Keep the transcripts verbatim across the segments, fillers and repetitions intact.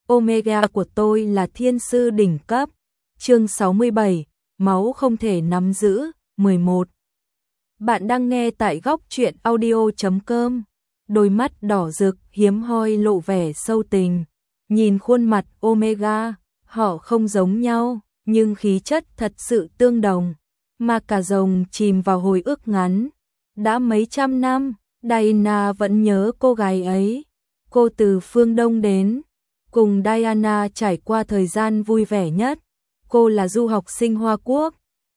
Omega của tôi là thiên sư đỉnh cấp. Chương sáu mươi bảy, máu không thể nắm giữ, mười một. Bạn đang nghe tại góc truyện audio chấm com. Đôi mắt đỏ rực, hiếm hoi lộ vẻ sâu tình. Nhìn khuôn mặt Omega, họ không giống nhau, nhưng khí chất thật sự tương đồng. Mà cả rồng chìm vào hồi ức ngắn. Đã mấy trăm năm, Diana vẫn nhớ cô gái ấy. Cô từ phương Đông đến, cùng Diana trải qua thời gian vui vẻ nhất. Cô là du học sinh Hoa Quốc,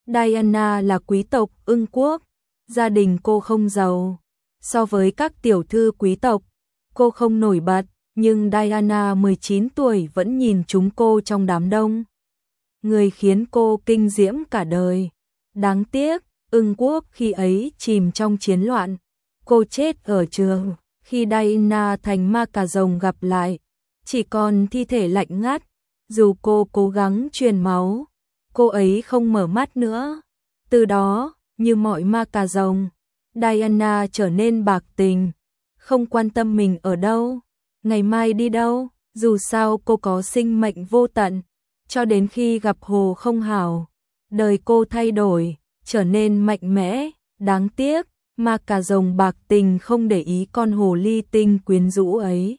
Diana là quý tộc Ưng Quốc. Gia đình cô không giàu, so với các tiểu thư quý tộc, cô không nổi bật, nhưng Diana mười chín tuổi vẫn nhìn chúng cô trong đám đông. Người khiến cô kinh diễm cả đời. Đáng tiếc, Ưng Quốc khi ấy chìm trong chiến loạn. Cô chết ở trường, khi Diana thành ma cà rồng gặp lại, chỉ còn thi thể lạnh ngắt. Dù cô cố gắng truyền máu, cô ấy không mở mắt nữa. Từ đó, như mọi ma cà rồng, Diana trở nên bạc tình, không quan tâm mình ở đâu, ngày mai đi đâu, dù sao cô có sinh mệnh vô tận. Cho đến khi gặp Hồ Không Hảo, đời cô thay đổi, trở nên mạnh mẽ. Đáng tiếc, ma cà rồng bạc tình không để ý con hồ ly tinh quyến rũ ấy.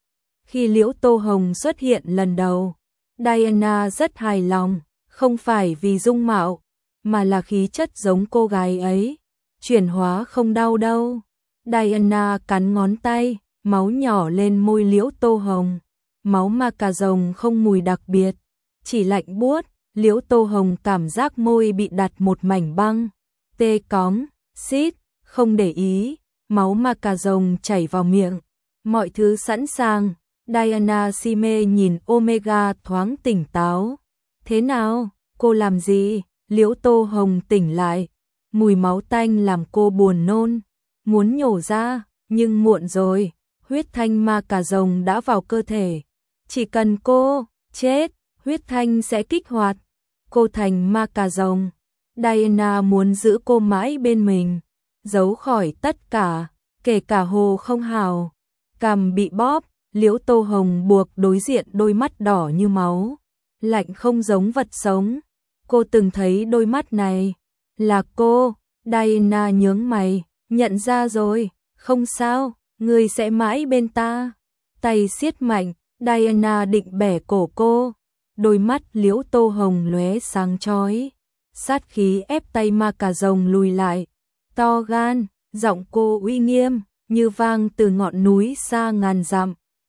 Khi Liễu Tô Hồng xuất hiện lần đầu, Diana rất hài lòng, không phải vì dung mạo, mà là khí chất giống cô gái ấy. Chuyển hóa không đau đâu. Diana cắn ngón tay, máu nhỏ lên môi Liễu Tô Hồng. Máu ma cà rồng không mùi đặc biệt, chỉ lạnh buốt. Liễu Tô Hồng cảm giác môi bị đặt một mảnh băng, tê cóng, xít, không để ý, máu ma cà rồng chảy vào miệng. Mọi thứ sẵn sàng, Diana si mê nhìn Omega thoáng tỉnh táo. Thế nào, cô làm gì? Liễu Tô Hồng tỉnh lại, mùi máu tanh làm cô buồn nôn, muốn nhổ ra, nhưng muộn rồi, huyết thanh ma cà rồng đã vào cơ thể. Chỉ cần cô chết, huyết thanh sẽ kích hoạt cô thành ma cà rồng. Diana muốn giữ cô mãi bên mình, giấu khỏi tất cả, kể cả Hồ Không Hảo. Cằm bị bóp, Liễu Tô Hồng buộc đối diện đôi mắt đỏ như máu, lạnh không giống vật sống. Cô từng thấy đôi mắt này, là cô. Diana nhướng mày, nhận ra rồi, không sao, người sẽ mãi bên ta. Tay siết mạnh, Diana định bẻ cổ cô. Đôi mắt Liễu Tô Hồng lóe sáng chói, sát khí ép tay ma cà rồng lùi lại. To gan, giọng cô uy nghiêm, như vang từ ngọn núi xa ngàn dặm.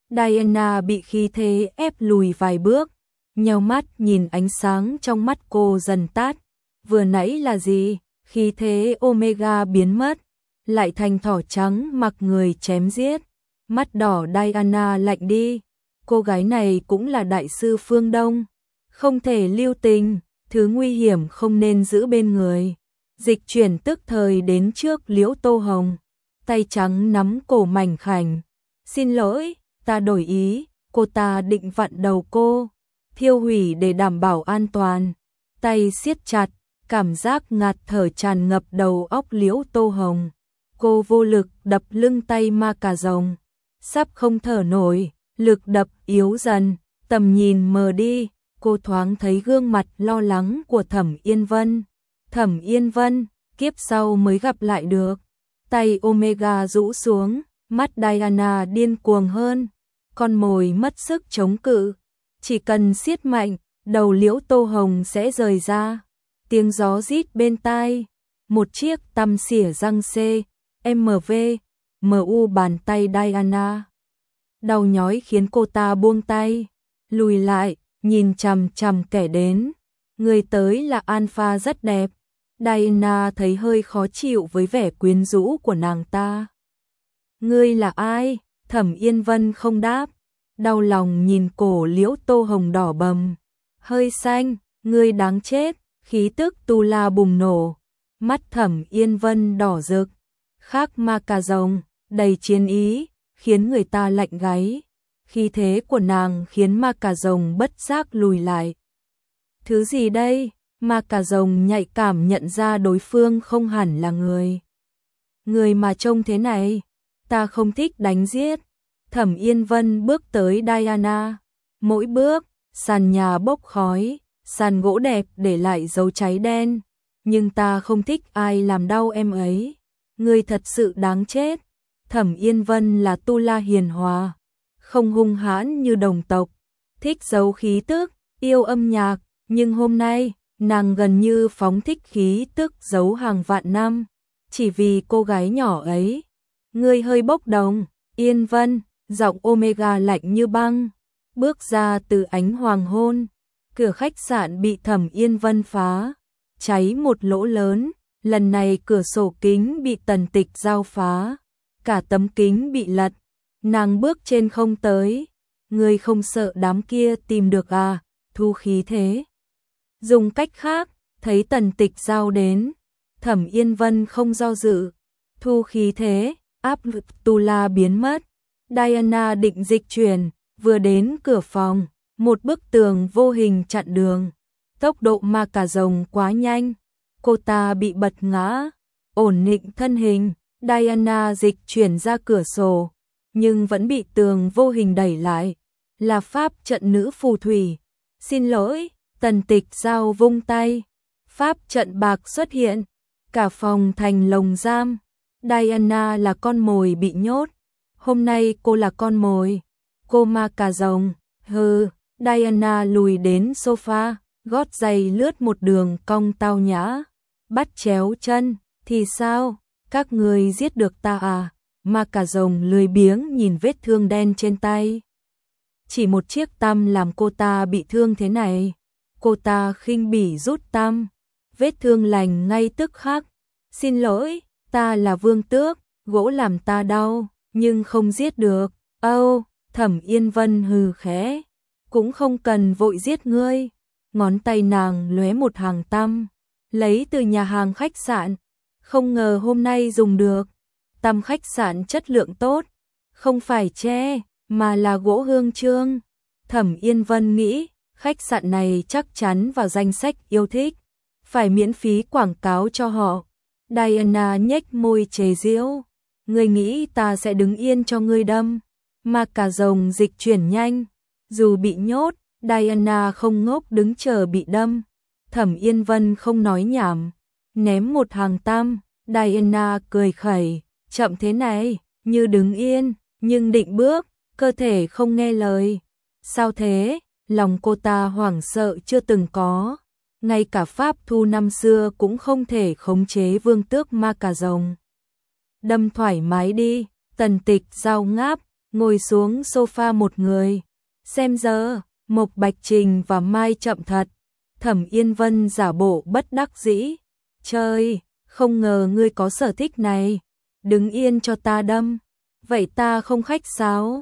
Diana bị khí thế ép lùi vài bước, nheo mắt nhìn ánh sáng trong mắt cô dần tắt. Vừa nãy là gì? Khí thế Omega biến mất, lại thành thỏ trắng mặc người chém giết. Mắt đỏ Diana lạnh đi. Cô gái này cũng là đại sư phương Đông, không thể lưu tình, thứ nguy hiểm không nên giữ bên người. Dịch chuyển tức thời đến trước Liễu Tô Hồng, tay trắng nắm cổ mảnh khảnh. Xin lỗi, ta đổi ý, cô ta định vặn đầu cô, thiêu hủy để đảm bảo an toàn. Tay siết chặt, cảm giác ngạt thở tràn ngập đầu óc Liễu Tô Hồng. Cô vô lực đập lưng tay ma cà rồng, sắp không thở nổi, lực đập yếu dần, tầm nhìn mờ đi. Cô thoáng thấy gương mặt lo lắng của Thẩm Yên Vân. Thẩm Yên Vân, kiếp sau mới gặp lại được. Tay Omega rũ xuống, mắt Diana điên cuồng hơn. Con mồi mất sức chống cự, chỉ cần siết mạnh, đầu Liễu Tô Hồng sẽ rời ra. Tiếng gió rít bên tai, một chiếc tăm xỉa răng C, M V, M U bàn tay Diana. Đau nhói khiến cô ta buông tay, lùi lại, nhìn chằm chằm kẻ đến. Người tới là Alpha rất đẹp. Diana thấy hơi khó chịu với vẻ quyến rũ của nàng ta. Ngươi là ai? Thẩm Yên Vân không đáp, đau lòng nhìn cổ Liễu Tô Hồng đỏ bầm, hơi xanh. Ngươi đáng chết. Khí tức tu la bùng nổ, mắt Thẩm Yên Vân đỏ rực, khác ma cà rồng, đầy chiến ý, khiến người ta lạnh gáy. Khí thế của nàng khiến ma cà rồng bất giác lùi lại. Thứ gì đây? Ma cà rồng nhạy cảm nhận ra đối phương không hẳn là người. Người mà trông thế này, ta không thích đánh giết. Thẩm Yên Vân bước tới Diana, Mỗi bước, sàn nhà bốc khói, sàn gỗ đẹp để lại dấu cháy đen. Nhưng ta không thích ai làm đau em ấy. Ngươi thật sự đáng chết. Thẩm Yên Vân là tu la hiền hòa, không hung hãn như đồng tộc, thích giấu khí tức, yêu âm nhạc, nhưng hôm nay, nàng gần như phóng thích khí tức giấu hàng vạn năm, chỉ vì cô gái nhỏ ấy. Ngươi hơi bốc đồng, Yên Vân, giọng Omega lạnh như băng, bước ra từ ánh hoàng hôn. Cửa khách sạn bị Thẩm Yên Vân phá, cháy một lỗ lớn, lần này cửa sổ kính bị Tần Tịch Giao phá, cả tấm kính bị lật, nàng bước trên không tới. Ngươi không sợ đám kia tìm được à? Thu khí thế. Dùng cách khác, thấy Tần Tịch Giao đến, Thẩm Yên Vân không do dự, thu khí thế, áp lực tu la biến mất. Diana định dịch chuyển, vừa đến cửa phòng, một bức tường vô hình chặn đường. Tốc độ ma cà rồng quá nhanh, cô ta bị bật ngã, ổn định thân hình. Diana dịch chuyển ra cửa sổ, nhưng vẫn bị tường vô hình đẩy lại. Là pháp trận nữ phù thủy. Xin lỗi, Tần Tịch Giao vung tay. Pháp trận bạc xuất hiện, cả phòng thành lồng giam. Diana là con mồi bị nhốt. Hôm nay cô là con mồi. Cô ma cà rồng, hừ. Diana lùi đến sofa, gót giày lướt một đường cong tao nhã. Bắt chéo chân, thì sao? Các người giết được ta à? Ma cà rồng lười biếng nhìn vết thương đen trên tay. Chỉ một chiếc tăm làm cô ta bị thương thế này. Cô ta khinh bỉ rút tăm, vết thương lành ngay tức khắc. Xin lỗi, ta là vương tước, gỗ làm ta đau, nhưng không giết được. Âu, Thẩm Yên Vân hừ khẽ, cũng không cần vội giết ngươi. Ngón tay nàng lóe một hàng tăm, lấy từ nhà hàng khách sạn. Không ngờ hôm nay dùng được. Tăm khách sạn chất lượng tốt, không phải tre, mà là gỗ hương chương. Thẩm Yên Vân nghĩ, khách sạn này chắc chắn vào danh sách yêu thích, phải miễn phí quảng cáo cho họ. Diana nhếch môi chế giễu, ngươi nghĩ ta sẽ đứng yên cho ngươi đâm? Ma cà rồng dịch chuyển nhanh, dù bị nhốt, Diana không ngốc đứng chờ bị đâm. Thẩm Yên Vân không nói nhảm, ném một hàng tam. Diana cười khẩy, chậm thế này, như đứng yên, nhưng định bước, cơ thể không nghe lời. Sao thế? Lòng cô ta hoảng sợ chưa từng có. Ngay cả pháp thu năm xưa cũng không thể khống chế vương tước ma cà rồng. Đâm thoải mái đi. Tần Tịch Giao ngáp, ngồi xuống sofa một người. Xem giờ, Mộc Bạch Trình và Mai chậm thật. Thẩm Yên Vân giả bộ bất đắc dĩ. Chơi, không ngờ ngươi có sở thích này. Đứng yên cho ta đâm. Vậy ta không khách sáo.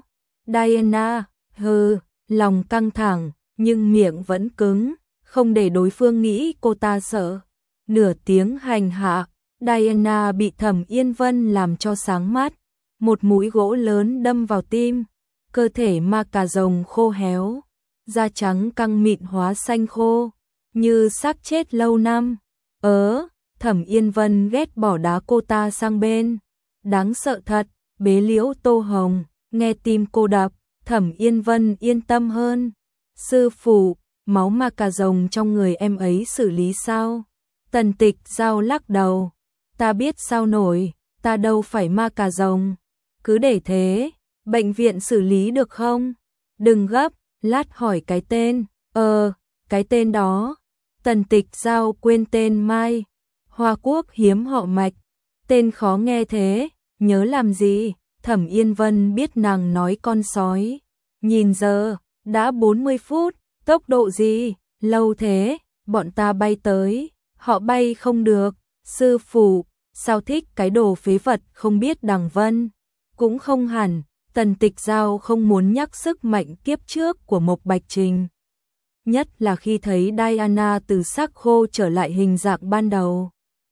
Diana, hừ, lòng căng thẳng, nhưng miệng vẫn cứng, không để đối phương nghĩ cô ta sợ. Nửa tiếng hành hạ, Diana bị Thẩm Yên Vân làm cho sáng mắt. Một mũi gỗ lớn đâm vào tim, cơ thể ma cà rồng khô héo, da trắng căng mịn hóa xanh khô, như xác chết lâu năm. Ớ, Thẩm Yên Vân ghét bỏ đá cô ta sang bên. Đáng sợ thật, bế liễu Tô Hồng, nghe tim cô đập, Thẩm Yên Vân yên tâm hơn. Sư phụ, máu ma cà rồng trong người em ấy xử lý sao? Tần Tịch Giao lắc đầu, ta biết sao nổi, ta đâu phải ma cà rồng. Cứ để thế, bệnh viện xử lý được không? Đừng gấp, lát hỏi cái tên. Ờ, cái tên đó. Tần Tịch Giao quên tên Mai. Hoa Quốc hiếm họ Mạch. Tên khó nghe thế, nhớ làm gì? Thẩm Yên Vân biết nàng nói con sói. Nhìn giờ, đã bốn mươi phút, tốc độ gì? Lâu thế, bọn ta bay tới, họ bay không được. Sư phụ, sao thích cái đồ phế vật không biết đằng vân? Cũng không hẳn, Tần Tịch Giao không muốn nhắc sức mạnh kiếp trước của Mộc Bạch Trình. Nhất là khi thấy Diana từ xác khô trở lại hình dạng ban đầu.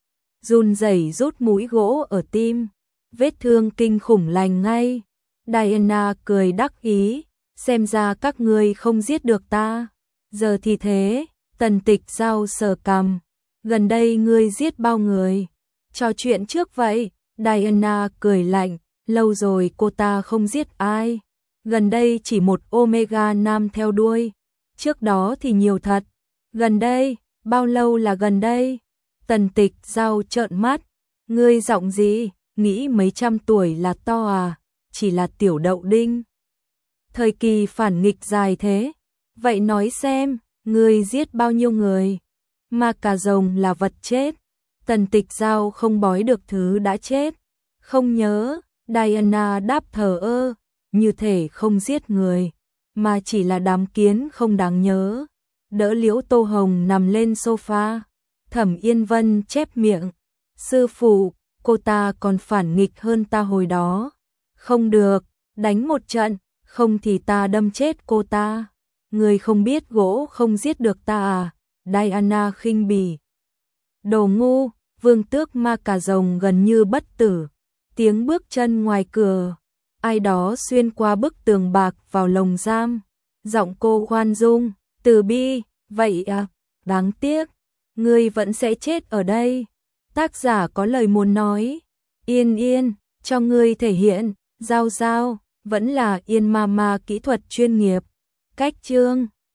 Run rẩy rút mũi gỗ ở tim, vết thương kinh khủng lành ngay. Diana cười đắc ý, xem ra các ngươi không giết được ta. Giờ thì thế, Tần Tịch Giao sờ cằm, gần đây ngươi giết bao người? Trò chuyện trước vậy. Diana cười lạnh, lâu rồi cô ta không giết ai. Gần đây chỉ một Omega nam theo đuôi, trước đó thì nhiều thật. Gần đây, bao lâu là gần đây? Tần Tịch Giao trợn mắt, ngươi giọng gì, nghĩ mấy trăm tuổi là to à, chỉ là tiểu đậu đinh. Thời kỳ phản nghịch dài thế, vậy nói xem, ngươi giết bao nhiêu người? Ma cà rồng là vật chết, Tần Tịch Giao không bói được thứ đã chết. Không nhớ, Diana đáp thờ ơ, như thể không giết người, mà chỉ là đám kiến không đáng nhớ. Đỡ Liễu Tô Hồng nằm lên sofa, Thẩm Yên Vân chép miệng, sư phụ, cô ta còn phản nghịch hơn ta hồi đó. Không được, đánh một trận, không thì ta đâm chết cô ta. Người không biết gỗ không giết được ta à? Diana khinh bỉ. Đồ ngu, Vương Tước Ma cà rồng gần như bất tử. Tiếng bước chân ngoài cửa, ai đó xuyên qua bức tường bạc vào lồng giam. Giọng cô khoan dung, từ bi, vậy à, đáng tiếc, ngươi vẫn sẽ chết ở đây. Tác giả có lời muốn nói, Yên Yên, cho ngươi thể hiện, Giao Giao, vẫn là Yên Mama kỹ thuật chuyên nghiệp. Cách chương